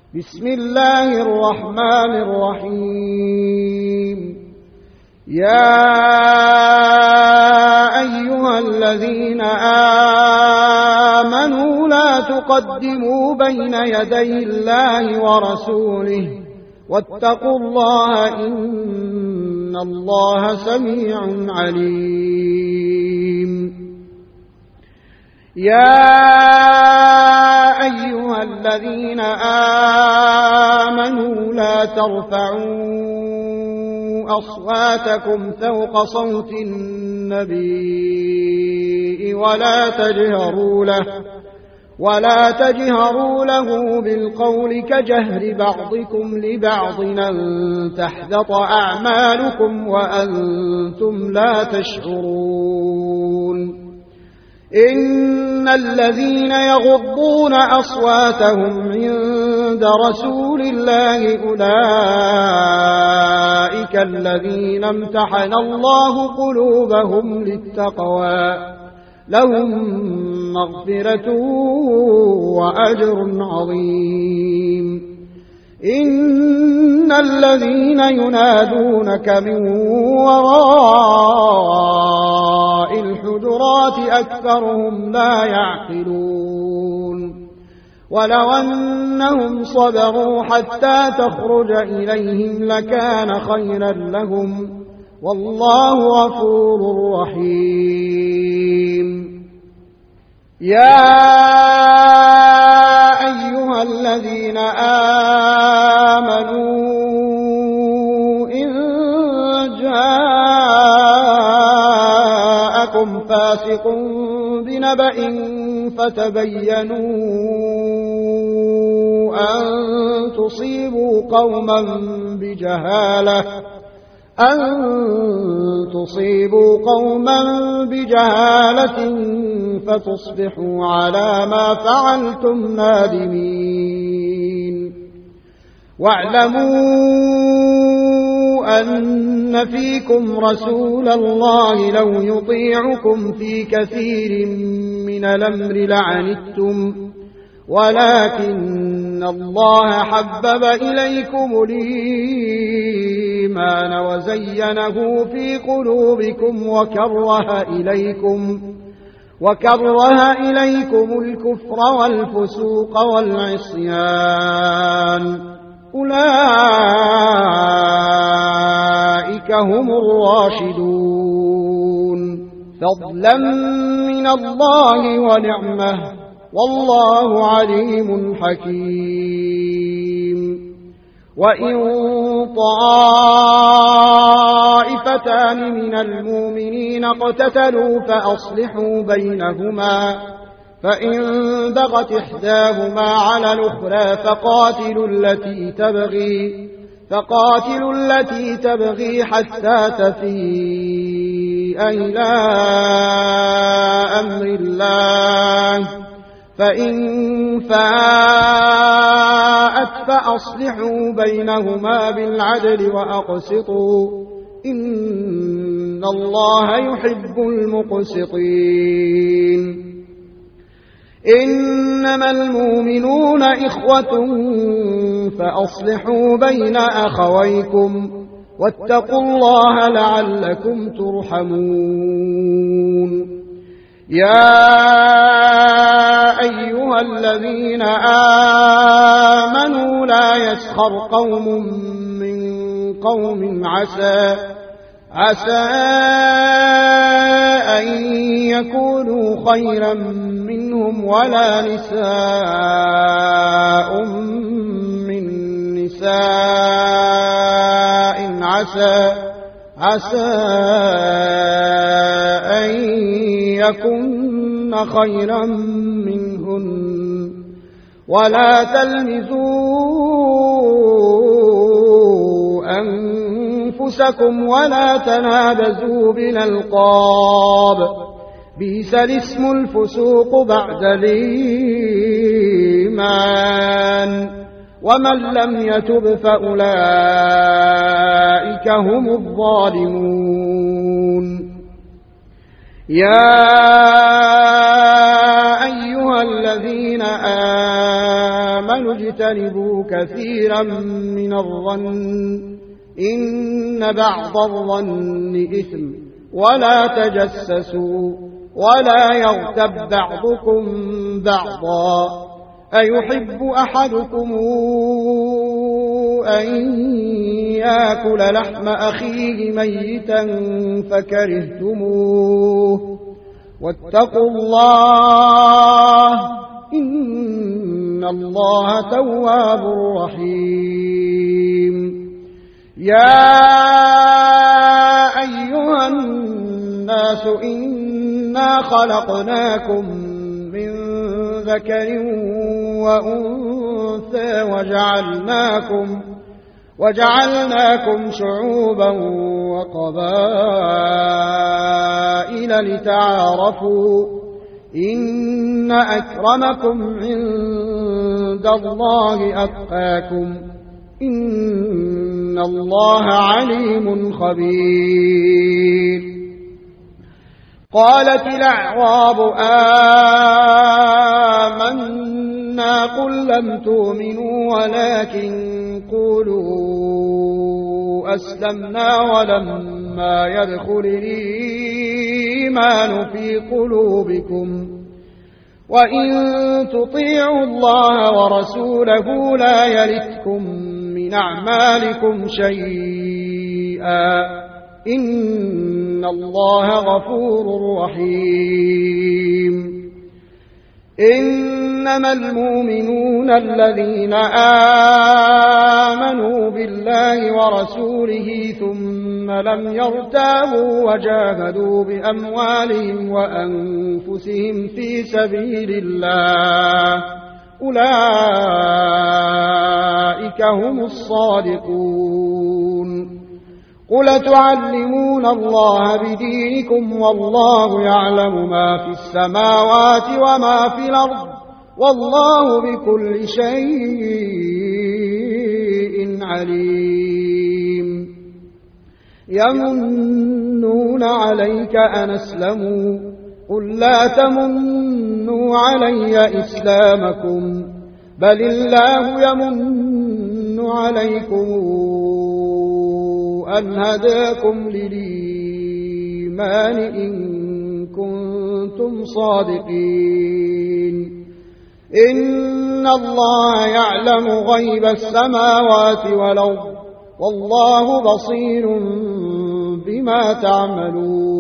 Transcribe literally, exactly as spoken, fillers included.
بسم الله الرحمن الرحيم. يا أيها الذين آمنوا لا تقدموا بين يدي الله ورسوله واتقوا الله إن الله سميع عليم. يا أيها الذين آمنوا لا ترفعوا أصواتكم فوق صوت النبي ولا تجهروا له ولا تجهروا له بالقول كجهر بعضكم لبعض أن تحبط أعمالكم وأنتم لا تشعرون. إن الذين يغضون أصواتهم عند رسول الله أولئك الذين امتحن الله قلوبهم للتقوى لهم مغفرة وأجر عظيم. إن الذين ينادونك من وراء الحجرات أكثرهم لا يعقلون. ولو أنهم صبروا حتى تخرج إليهم لكان خيرا لهم والله غفور رحيم. يا أيها الذين آمنوا إن جاءكم فاسق بنبأ فتبينوا أن تصيبوا قوما بجهالة أن تصيبوا قوما بجهالة فتصبحوا على ما فعلتم نادمين. واعلموا أن فيكم رسول الله لو يطيعكم في كثير من الأمر لعنتم ولكن الله حبب إليكم الإيمان وزينه في قلوبكم وكره إليكم وكره إليكم الكفر والفسوق والعصيان أولئك هم الراشدون فضلا من الله ونعمه والله عليم حكيم. وإن طائفتان من المؤمنين اقتتلوا فأصلحوا بينهما فإن بغت إحداهما على الأخرى فقاتلوا التي تبغي فقاتلوا التي تبغي حتى تفيء إلى أمر الله فإن فاءت فأصلحوا بينهما بالعدل وأقسطوا إن الله يحب المقسطين. إنما المؤمنون إخوة فأصلحوا بين أخويكم واتقوا الله لعلكم ترحمون. يا أيها الذين آمنوا لا يسخر قوم من قوم عسى عسى أن يكونوا خيرا منهم ولا نساء من نساء عسى عسى أن يكن خيرا منهن ولا تلمزوا أنفسكم ولا تنابزوا بالألقاب بئس الاسم الفسوق بعد الإيمان ومن لم يتب فأولئك هم الظالمون. يا أيها الذين آمنوا اجتنبوا كثيرا من الظن إن بعض الظن إثم ولا تجسسوا ولا يغتب بعضكم بعضا أيحب أحدكم أن يأكل لحم أخيه ميتا فكرهتموه واتقوا الله إن الله تواب رحيم يا أيها الناس إنا خلقناكم من ذكر وأنثى وجعلناكم وجعلناكم شعوبا وقبائل لتعارفوا إن أكرمكم عند الله أتقاكم إن الله عليم خبير قالت الأعراب آمنا قل لم تؤمنوا ولكن قولوا أسلمنا ولما يدخل الإيمان في قلوبكم وإن تطيعوا الله ورسوله لا يلتكم من أعمالكم شيئا إن الله غفور رحيم إنما المؤمنون الذين آمنوا بالله ورسوله ثم لم يرتابوا وجاهدوا بأموالهم وأنفسهم في سبيل الله أولئك هم الصادقون قل تعلمون الله بدينكم والله يعلم ما في السماوات وما في الأرض والله بكل شيء عليم يمنون عليك أن أسلموا قل لا تمنوا علي إسلامكم بل الله يمن عليكم أن هداكم للإيمان إن كنتم صادقين إن الله يعلم غيب السماوات والأرض والله بصير بما تعملون